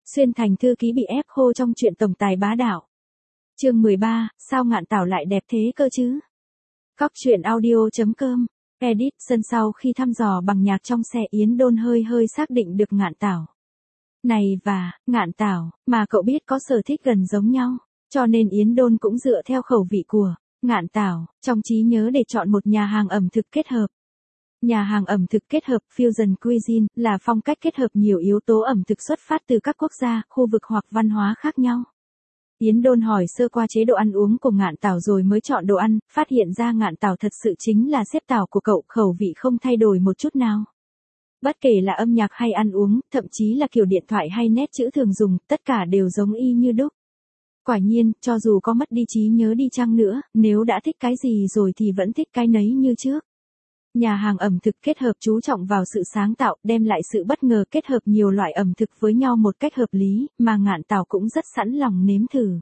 Xuyên Thành thư ký bị ép khô trong chuyện tổng tài bá đạo. Chương 13, sao Ngạn Tảo lại đẹp thế cơ chứ? Cóc truyện audio.com. Edit. Sân sau khi thăm dò bằng nhạc trong xe, Yến Đôn hơi xác định được Ngạn Tảo. Này và, Ngạn Tảo, mà cậu biết có sở thích gần giống nhau, cho nên Yến Đôn cũng dựa theo khẩu vị của Ngạn Tảo, trong trí nhớ để chọn một nhà hàng ẩm thực kết hợp. Nhà hàng ẩm thực kết hợp Fusion Cuisine là phong cách kết hợp nhiều yếu tố ẩm thực xuất phát từ các quốc gia, khu vực hoặc văn hóa khác nhau. Yến Đôn hỏi sơ qua chế độ ăn uống của Ngạn Tảo rồi mới chọn đồ ăn, phát hiện ra Ngạn Tảo thật sự chính là xếp tảo của cậu, khẩu vị không thay đổi một chút nào. Bất kể là âm nhạc hay ăn uống, thậm chí là kiểu điện thoại hay nét chữ thường dùng, tất cả đều giống y như đúc. Quả nhiên, cho dù có mất đi trí nhớ đi chăng nữa, nếu đã thích cái gì rồi thì vẫn thích cái nấy như trước. Nhà hàng ẩm thực kết hợp chú trọng vào sự sáng tạo, đem lại sự bất ngờ, kết hợp nhiều loại ẩm thực với nhau một cách hợp lý, mà Ngạn Tảo cũng rất sẵn lòng nếm thử.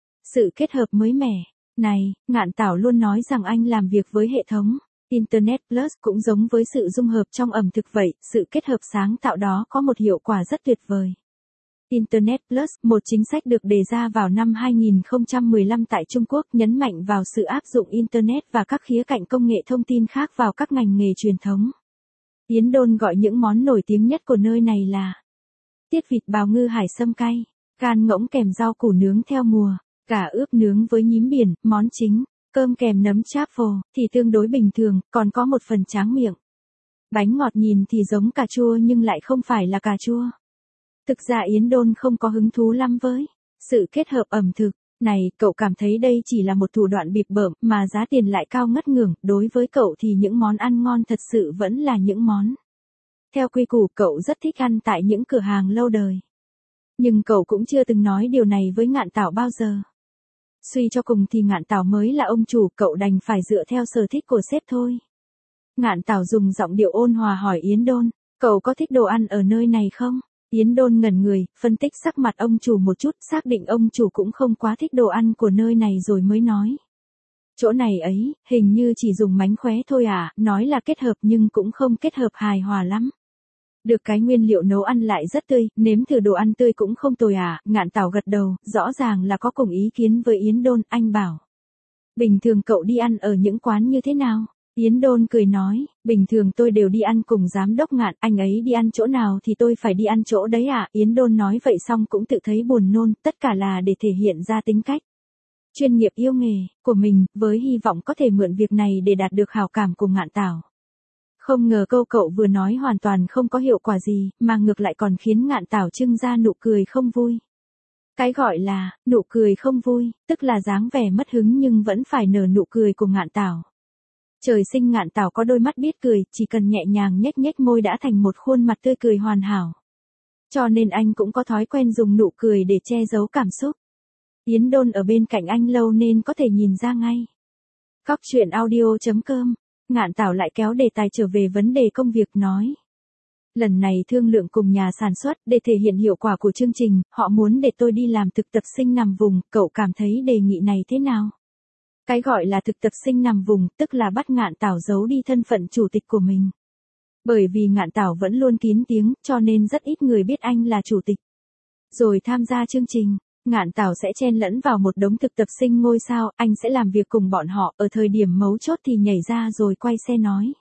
Sự kết hợp mới mẻ này, Ngạn Tảo luôn nói rằng anh làm việc với hệ thống Internet Plus cũng giống với sự dung hợp trong ẩm thực vậy, sự kết hợp sáng tạo đó có một hiệu quả rất tuyệt vời. Internet Plus, một chính sách được đề ra vào năm 2015 tại Trung Quốc, nhấn mạnh vào sự áp dụng Internet và các khía cạnh công nghệ thông tin khác vào các ngành nghề truyền thống. Yến Đôn gọi những món nổi tiếng nhất của nơi này là tiết vịt bào ngư hải sâm cay, gan ngỗng kèm rau củ nướng theo mùa, gà ướp nướng với nhím biển, món chính, cơm kèm nấm truffle thì tương đối bình thường, còn có một phần tráng miệng. Bánh ngọt nhìn thì giống cà chua nhưng lại không phải là cà chua. Thực ra Yến Đôn không có hứng thú lắm với sự kết hợp ẩm thực này, cậu cảm thấy đây chỉ là một thủ đoạn bịp bợm mà giá tiền lại cao ngất ngưởng, đối với cậu thì những món ăn ngon thật sự vẫn là những món theo quy củ, cậu rất thích ăn tại những cửa hàng lâu đời. Nhưng cậu cũng chưa từng nói điều này với Ngạn Tảo bao giờ. Suy cho cùng thì Ngạn Tảo mới là ông chủ, cậu đành phải dựa theo sở thích của sếp thôi. Ngạn Tảo dùng giọng điệu ôn hòa hỏi Yến Đôn, cậu có thích đồ ăn ở nơi này không? Yến Đôn ngẩn người, phân tích sắc mặt ông chủ một chút, xác định ông chủ cũng không quá thích đồ ăn của nơi này rồi mới nói. Chỗ này ấy, hình như chỉ dùng mánh khóe thôi à, nói là kết hợp nhưng cũng không kết hợp hài hòa lắm. Được cái nguyên liệu nấu ăn lại rất tươi, nếm thử đồ ăn tươi cũng không tồi à, Ngạn Tảo gật đầu, rõ ràng là có cùng ý kiến với Yến Đôn, anh bảo. Bình thường cậu đi ăn ở những quán như thế nào? Yến Đôn cười nói, bình thường tôi đều đi ăn cùng giám đốc Ngạn, anh ấy đi ăn chỗ nào thì tôi phải đi ăn chỗ đấy à, Yến Đôn nói vậy xong cũng tự thấy buồn nôn, tất cả là để thể hiện ra tính cách chuyên nghiệp yêu nghề của mình, với hy vọng có thể mượn việc này để đạt được hảo cảm của Ngạn Tảo. Không ngờ câu cậu vừa nói hoàn toàn không có hiệu quả gì, mà ngược lại còn khiến Ngạn Tảo trưng ra nụ cười không vui. Cái gọi là nụ cười không vui, tức là dáng vẻ mất hứng nhưng vẫn phải nở nụ cười của Ngạn Tảo. Trời sinh Ngạn Tảo có đôi mắt biết cười, chỉ cần nhẹ nhàng nhếch nhếch môi đã thành một khuôn mặt tươi cười hoàn hảo. Cho nên anh cũng có thói quen dùng nụ cười để che giấu cảm xúc. Yến Đôn ở bên cạnh anh lâu nên có thể nhìn ra ngay. Cóc truyện audio.com. Ngạn Tảo lại kéo đề tài trở về vấn đề công việc, nói. Lần này thương lượng cùng nhà sản xuất, để thể hiện hiệu quả của chương trình, họ muốn để tôi đi làm thực tập sinh nằm vùng, cậu cảm thấy đề nghị này thế nào? Cái gọi là thực tập sinh nằm vùng, tức là bắt Ngạn Tảo giấu đi thân phận chủ tịch của mình. Bởi vì Ngạn Tảo vẫn luôn kín tiếng, cho nên rất ít người biết anh là chủ tịch. Rồi tham gia chương trình, Ngạn Tảo sẽ chen lẫn vào một đống thực tập sinh ngôi sao, anh sẽ làm việc cùng bọn họ, ở thời điểm mấu chốt thì nhảy ra rồi quay xe nói.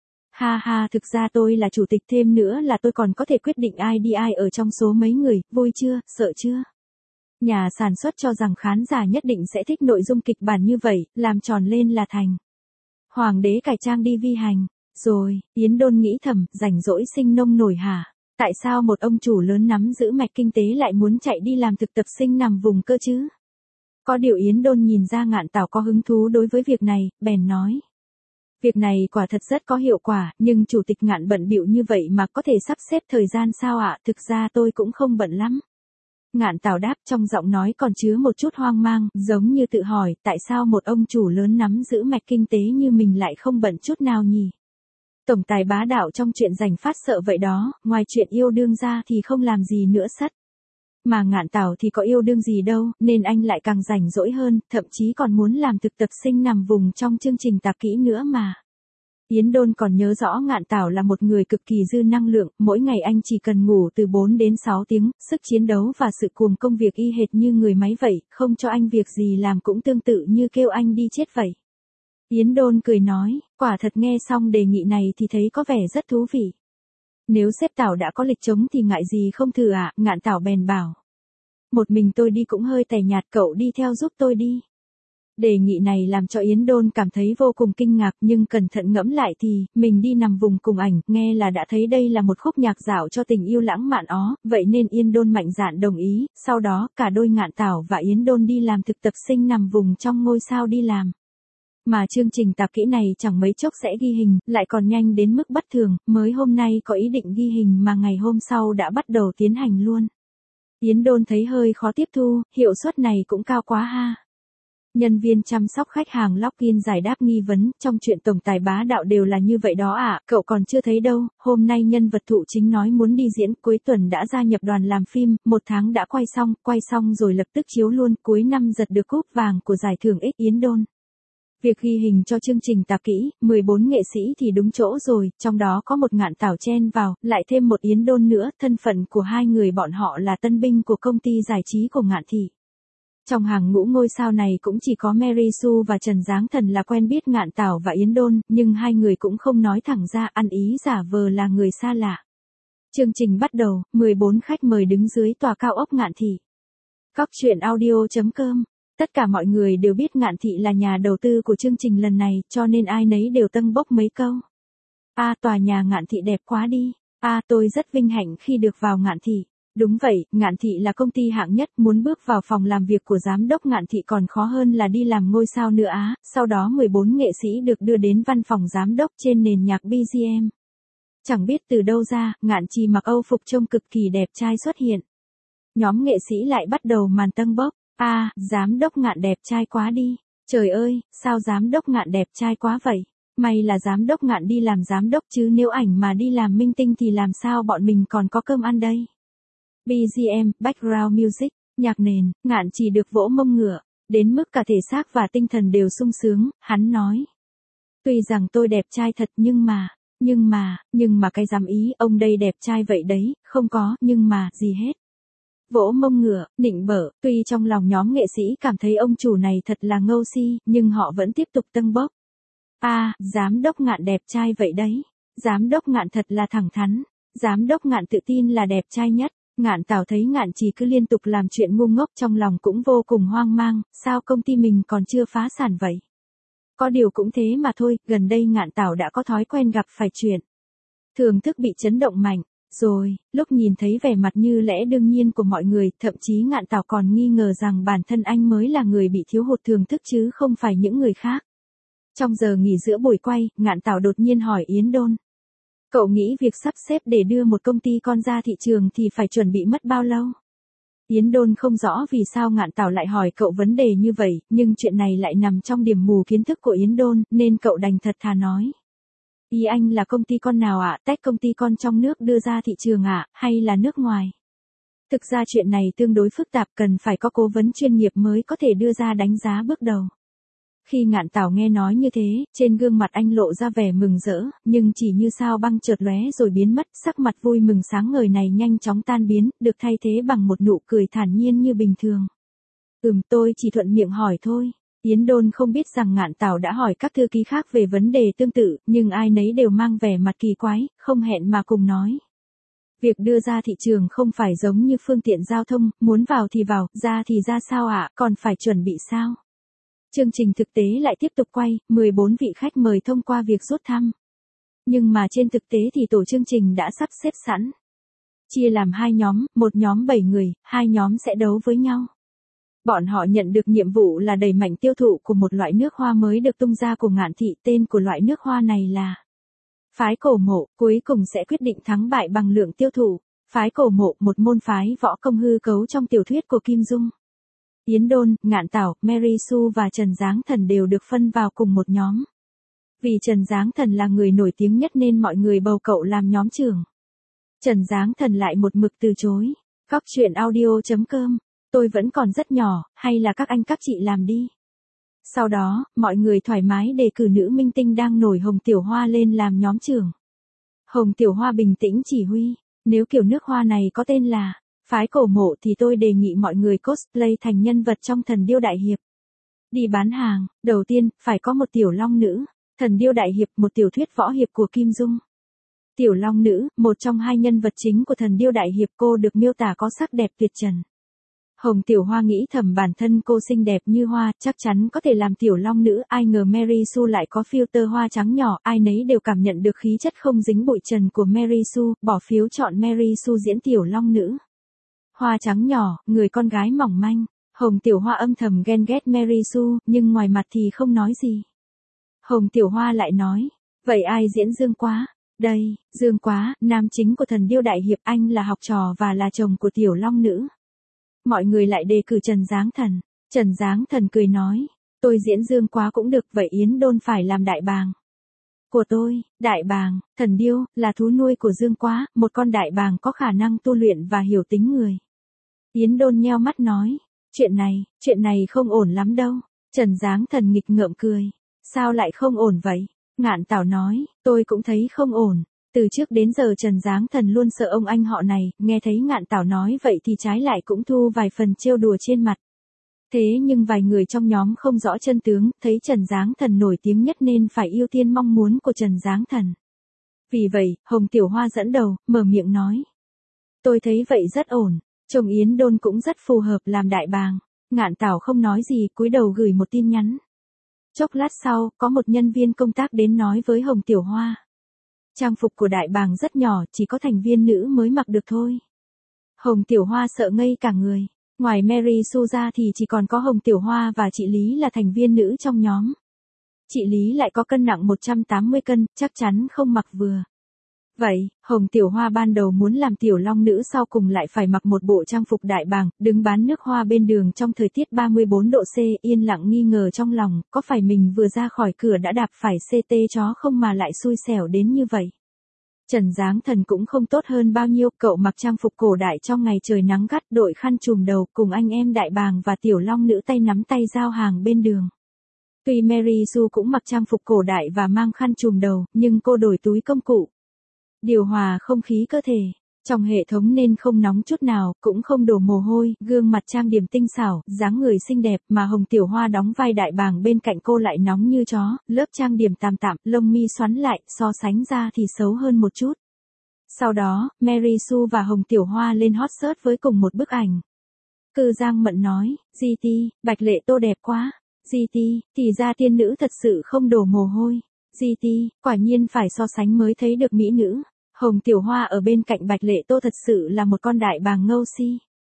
Ha ha, thực ra tôi là chủ tịch, thêm nữa là tôi còn có thể quyết định ai đi ai ở trong số mấy người, vui chưa, sợ chưa? Nhà sản xuất cho rằng khán giả nhất định sẽ thích nội dung kịch bản như vậy, làm tròn lên là thành. Hoàng đế cải trang đi vi hành. Rồi, Yến Đôn nghĩ thầm, rảnh rỗi sinh nông nổi hả? Tại sao một ông chủ lớn nắm giữ mạch kinh tế lại muốn chạy đi làm thực tập sinh nằm vùng cơ chứ? Có điều Yến Đôn nhìn ra Ngạn Tảo có hứng thú đối với việc này, bèn nói. Việc này quả thật rất có hiệu quả, nhưng chủ tịch Ngạn bận bịu như vậy mà có thể sắp xếp thời gian sao ạ? Thực ra tôi cũng không bận lắm. Ngạn Tảo đáp, trong giọng nói còn chứa một chút hoang mang, giống như tự hỏi, tại sao một ông chủ lớn nắm giữ mạch kinh tế như mình lại không bận chút nào nhỉ? Tổng tài bá đạo trong chuyện giành phát sợ vậy đó, ngoài chuyện yêu đương ra thì không làm gì nữa sất. Mà Ngạn Tảo thì có yêu đương gì đâu, nên anh lại càng rảnh rỗi hơn, thậm chí còn muốn làm thực tập sinh nằm vùng trong chương trình Tạp Kỹ nữa mà. Yến Đôn còn nhớ rõ Ngạn Tảo là một người cực kỳ dư năng lượng, mỗi ngày anh chỉ cần ngủ từ 4 đến 6 tiếng, sức chiến đấu và sự cuồng công việc y hệt như người máy vậy, không cho anh việc gì làm cũng tương tự như kêu anh đi chết vậy. Yến Đôn cười nói, quả thật nghe xong đề nghị này thì thấy có vẻ rất thú vị. Nếu sếp Tảo đã có lịch trống thì ngại gì không thử ạ, Ngạn Tảo bèn bảo. Một mình tôi đi cũng hơi tẻ nhạt, cậu đi theo giúp tôi đi. Đề nghị này làm cho Yến Đôn cảm thấy vô cùng kinh ngạc, nhưng cẩn thận ngẫm lại thì, mình đi nằm vùng cùng ảnh, nghe là đã thấy đây là một khúc nhạc dạo cho tình yêu lãng mạn ó, vậy nên Yến Đôn mạnh dạn đồng ý, sau đó cả đôi Ngạn Tảo và Yến Đôn đi làm thực tập sinh nằm vùng trong ngôi sao đi làm. Mà chương trình tạp kỹ này chẳng mấy chốc sẽ ghi hình, lại còn nhanh đến mức bất thường, mới hôm nay có ý định ghi hình mà ngày hôm sau đã bắt đầu tiến hành luôn. Yến Đôn thấy hơi khó tiếp thu, hiệu suất này cũng cao quá ha. Nhân viên chăm sóc khách hàng login giải đáp nghi vấn, trong chuyện tổng tài bá đạo đều là như vậy đó ạ, cậu còn chưa thấy đâu, hôm nay nhân vật thụ chính nói muốn đi diễn, cuối tuần đã gia nhập đoàn làm phim, 1 tháng đã quay xong rồi lập tức chiếu luôn, cuối năm giật được cúp vàng của giải thưởng X Yến Đôn. Việc ghi hình cho chương trình tạp kỹ, 14 nghệ sĩ thì đúng chỗ rồi, trong đó có một Ngạn Tảo chen vào, lại thêm một Yến Đôn nữa, thân phận của hai người bọn họ là tân binh của công ty giải trí của Ngạn Thị. Trong hàng ngũ ngôi sao này cũng chỉ có Mary Sue và Trần Giáng Thần là quen biết Ngạn Tảo và Yến Đôn, nhưng hai người cũng không nói thẳng ra, ăn ý giả vờ là người xa lạ. Chương trình bắt đầu, 14 khách mời đứng dưới tòa cao ốc Ngạn Thị. Cóc truyện audio.com. Tất cả mọi người đều biết Ngạn Thị là nhà đầu tư của chương trình lần này, cho nên ai nấy đều tâng bốc mấy câu. Tòa nhà Ngạn Thị đẹp quá đi. Tôi rất vinh hạnh khi được vào Ngạn Thị. Đúng vậy, Ngạn Thị là công ty hạng nhất, muốn bước vào phòng làm việc của giám đốc Ngạn Thị còn khó hơn là đi làm ngôi sao nữa á. Sau đó 14 nghệ sĩ được đưa đến văn phòng giám đốc trên nền nhạc BGM. Chẳng biết từ đâu ra, Ngạn Trì mặc Âu phục trông cực kỳ đẹp trai xuất hiện. Nhóm nghệ sĩ lại bắt đầu màn tâng bốc. Giám đốc Ngạn đẹp trai quá đi. Trời ơi, sao giám đốc Ngạn đẹp trai quá vậy? May là giám đốc Ngạn đi làm giám đốc chứ nếu ảnh mà đi làm minh tinh thì làm sao bọn mình còn có cơm ăn đây? BGM, Background Music, nhạc nền, Ngạn chỉ được vỗ mông ngựa, đến mức cả thể xác và tinh thần đều sung sướng, hắn nói. Tuy rằng tôi đẹp trai thật nhưng mà cái dám ý, ông đây đẹp trai vậy đấy, không có, nhưng mà, gì hết. Vỗ mông ngựa, nịnh bợ, tuy trong lòng nhóm nghệ sĩ cảm thấy ông chủ này thật là ngâu si, nhưng họ vẫn tiếp tục tâng bốc. Giám đốc Ngạn đẹp trai vậy đấy. Giám đốc Ngạn thật là thẳng thắn. Giám đốc Ngạn tự tin là đẹp trai nhất. Ngạn Tảo thấy Ngạn Trì cứ liên tục làm chuyện ngu ngốc trong lòng cũng vô cùng hoang mang, sao công ty mình còn chưa phá sản vậy? Có điều cũng thế mà thôi, gần đây Ngạn Tảo đã có thói quen gặp phải chuyện. Thường thức bị chấn động mạnh. Rồi, lúc nhìn thấy vẻ mặt như lẽ đương nhiên của mọi người, thậm chí Ngạn Tảo còn nghi ngờ rằng bản thân anh mới là người bị thiếu hụt thường thức chứ không phải những người khác. Trong giờ nghỉ giữa buổi quay, Ngạn Tảo đột nhiên hỏi Yến Đôn. Cậu nghĩ việc sắp xếp để đưa một công ty con ra thị trường thì phải chuẩn bị mất bao lâu? Yến Đôn không rõ vì sao Ngạn Tảo lại hỏi cậu vấn đề như vậy, nhưng chuyện này lại nằm trong điểm mù kiến thức của Yến Đôn, nên cậu đành thật thà nói. Ý anh là công ty con nào ạ? Tách công ty con trong nước đưa ra thị trường ạ, hay là nước ngoài? Thực ra chuyện này tương đối phức tạp, cần phải có cố vấn chuyên nghiệp mới có thể đưa ra đánh giá bước đầu. Khi Ngạn Tảo nghe nói như thế, trên gương mặt anh lộ ra vẻ mừng rỡ, nhưng chỉ như sao băng chợt lóe rồi biến mất, sắc mặt vui mừng sáng ngời này nhanh chóng tan biến, được thay thế bằng một nụ cười thản nhiên như bình thường. Tôi chỉ thuận miệng hỏi thôi. Yến Đôn không biết rằng Ngạn Tảo đã hỏi các thư ký khác về vấn đề tương tự, nhưng ai nấy đều mang vẻ mặt kỳ quái, không hẹn mà cùng nói. Việc đưa ra thị trường không phải giống như phương tiện giao thông, muốn vào thì vào, ra thì ra sao ạ, còn phải chuẩn bị sao? Chương trình thực tế lại tiếp tục quay, 14 vị khách mời thông qua việc rút thăm. Nhưng mà trên thực tế thì tổ chương trình đã sắp xếp sẵn. Chia làm 2 nhóm, một nhóm 7 người, 2 nhóm sẽ đấu với nhau. Bọn họ nhận được nhiệm vụ là đẩy mạnh tiêu thụ của một loại nước hoa mới được tung ra của Ngạn Thị, tên của loại nước hoa này là Phái Cổ Mộ, cuối cùng sẽ quyết định thắng bại bằng lượng tiêu thụ. Phái Cổ Mộ, một môn phái võ công hư cấu trong tiểu thuyết của Kim Dung. Yến Đôn, Ngạn Tảo, Mary Sue và Trần Giáng Thần đều được phân vào cùng một nhóm. Vì Trần Giáng Thần là người nổi tiếng nhất nên mọi người bầu cậu làm nhóm trưởng. Trần Giáng Thần lại một mực từ chối. Cóc truyện audio.com. Tôi vẫn còn rất nhỏ, hay là các anh các chị làm đi. Sau đó, mọi người thoải mái đề cử nữ minh tinh đang nổi Hồng Tiểu Hoa lên làm nhóm trưởng. Hồng Tiểu Hoa bình tĩnh chỉ huy, nếu kiểu nước hoa này có tên là phái cổ mộ thì tôi đề nghị mọi người cosplay thành nhân vật trong Thần Điêu Đại Hiệp. Đi bán hàng, đầu tiên, phải có một tiểu long nữ, Thần Điêu Đại Hiệp, một tiểu thuyết võ hiệp của Kim Dung. Tiểu long nữ, một trong hai nhân vật chính của Thần Điêu Đại Hiệp, cô được miêu tả có sắc đẹp tuyệt trần. Hồng Tiểu Hoa nghĩ thầm bản thân cô xinh đẹp như hoa, chắc chắn có thể làm tiểu long nữ, ai ngờ Mary Sue lại có filter hoa trắng nhỏ, ai nấy đều cảm nhận được khí chất không dính bụi trần của Mary Sue, bỏ phiếu chọn Mary Sue diễn tiểu long nữ. Hoa trắng nhỏ, người con gái mỏng manh, Hồng Tiểu Hoa âm thầm ghen ghét Mary Sue, nhưng ngoài mặt thì không nói gì. Hồng Tiểu Hoa lại nói, vậy ai diễn Dương Quá? Đây, Dương Quá, nam chính của Thần Điêu Đại Hiệp, anh là học trò và là chồng của tiểu long nữ. Mọi người lại đề cử Trần Giáng Thần. Trần Giáng Thần cười nói, tôi diễn Dương Quá cũng được, vậy Yến Đôn phải làm đại bàng của tôi. Đại bàng, thần điêu, là thú nuôi của Dương Quá, một con đại bàng có khả năng tu luyện và hiểu tính người. Yến Đôn nheo mắt nói, chuyện này không ổn lắm đâu. Trần Giáng Thần nghịch ngợm cười, sao lại không ổn vậy? Ngạn Tảo nói, tôi cũng thấy không ổn. Từ trước đến giờ Trần Giáng Thần luôn sợ ông anh họ này, nghe thấy Ngạn Tảo nói vậy thì trái lại cũng thu vài phần trêu đùa trên mặt. Thế nhưng vài người trong nhóm không rõ chân tướng, thấy Trần Giáng Thần nổi tiếng nhất nên phải ưu tiên mong muốn của Trần Giáng Thần. Vì vậy, Hồng Tiểu Hoa dẫn đầu, mở miệng nói. Tôi thấy vậy rất ổn, chồng Yến Đôn cũng rất phù hợp làm đại bàng. Ngạn Tảo không nói gì, cúi đầu gửi một tin nhắn. Chốc lát sau, có một nhân viên công tác đến nói với Hồng Tiểu Hoa. Trang phục của đại bàng rất nhỏ, chỉ có thành viên nữ mới mặc được thôi. Hồng Tiểu Hoa sợ ngây cả người. Ngoài Mary Sue ra thì chỉ còn có Hồng Tiểu Hoa và chị Lý là thành viên nữ trong nhóm. Chị Lý lại có cân nặng 180 cân, chắc chắn không mặc vừa. Vậy, Hồng Tiểu Hoa ban đầu muốn làm tiểu long nữ, sau cùng lại phải mặc một bộ trang phục đại bàng, đứng bán nước hoa bên đường trong thời tiết 34 độ C, yên lặng nghi ngờ trong lòng, có phải mình vừa ra khỏi cửa đã đạp phải CT chó không mà lại xui xẻo đến như vậy. Trần Giáng Thần cũng không tốt hơn bao nhiêu, cậu mặc trang phục cổ đại trong ngày trời nắng gắt, đội khăn trùm đầu, cùng anh em đại bàng và tiểu long nữ tay nắm tay giao hàng bên đường. Tuy Mary Sue cũng mặc trang phục cổ đại và mang khăn trùm đầu, nhưng cô đổi túi công cụ. Điều hòa không khí cơ thể, trong hệ thống nên không nóng chút nào, cũng không đổ mồ hôi, gương mặt trang điểm tinh xảo, dáng người xinh đẹp, mà Hồng Tiểu Hoa đóng vai đại bàng bên cạnh cô lại nóng như chó, lớp trang điểm tạm tạm, lông mi xoắn lại, so sánh ra thì xấu hơn một chút. Sau đó, Mary Sue và Hồng Tiểu Hoa lên hot search với cùng một bức ảnh. Cư Giang Mận nói, GT, Bạch Lệ Tô đẹp quá. GT, thì ra tiên nữ thật sự không đổ mồ hôi. GT, quả nhiên phải so sánh mới thấy được mỹ nữ. Hồng Tiểu Hoa ở bên cạnh Bạch Lệ Tô thật sự là một con đại bàng ngâu si.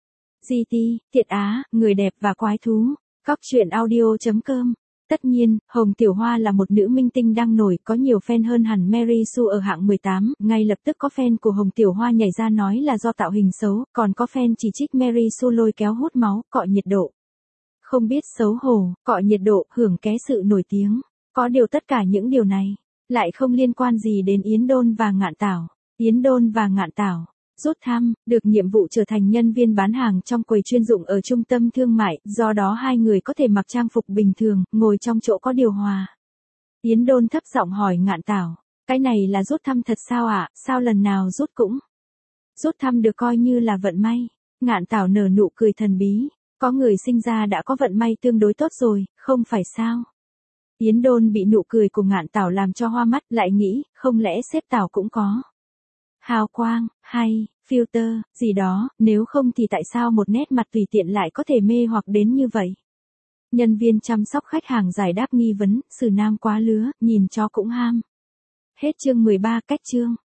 GT, thiệt á, người đẹp và quái thú. Cóc truyện audio.com. Tất nhiên, Hồng Tiểu Hoa là một nữ minh tinh đang nổi, có nhiều fan hơn hẳn Mary Sue ở hạng 18, ngay lập tức có fan của Hồng Tiểu Hoa nhảy ra nói là do tạo hình xấu, còn có fan chỉ trích Mary Sue lôi kéo hút máu, cọ nhiệt độ. Không biết xấu hổ, cọ nhiệt độ, hưởng ké sự nổi tiếng. Có điều tất cả những điều này, lại không liên quan gì đến Yến Đôn và Ngạn Tảo. Yến Đôn và Ngạn Tảo rút thăm, được nhiệm vụ trở thành nhân viên bán hàng trong quầy chuyên dụng ở trung tâm thương mại, do đó hai người có thể mặc trang phục bình thường, ngồi trong chỗ có điều hòa. Yến Đôn thấp giọng hỏi Ngạn Tảo, cái này là rút thăm thật sao ạ, sao lần nào rút cũng rút thăm được coi như là vận may. Ngạn Tảo nở nụ cười thần bí, có người sinh ra đã có vận may tương đối tốt rồi, không phải sao? Yến Đôn bị nụ cười của Ngạn Tảo làm cho hoa mắt, lại nghĩ, không lẽ sếp Tảo cũng có hào quang, hay, filter, gì đó, nếu không thì tại sao một nét mặt tùy tiện lại có thể mê hoặc đến như vậy? Nhân viên chăm sóc khách hàng giải đáp nghi vấn, xử nam quá lứa, nhìn chó cũng ham. Hết chương 13, cách chương.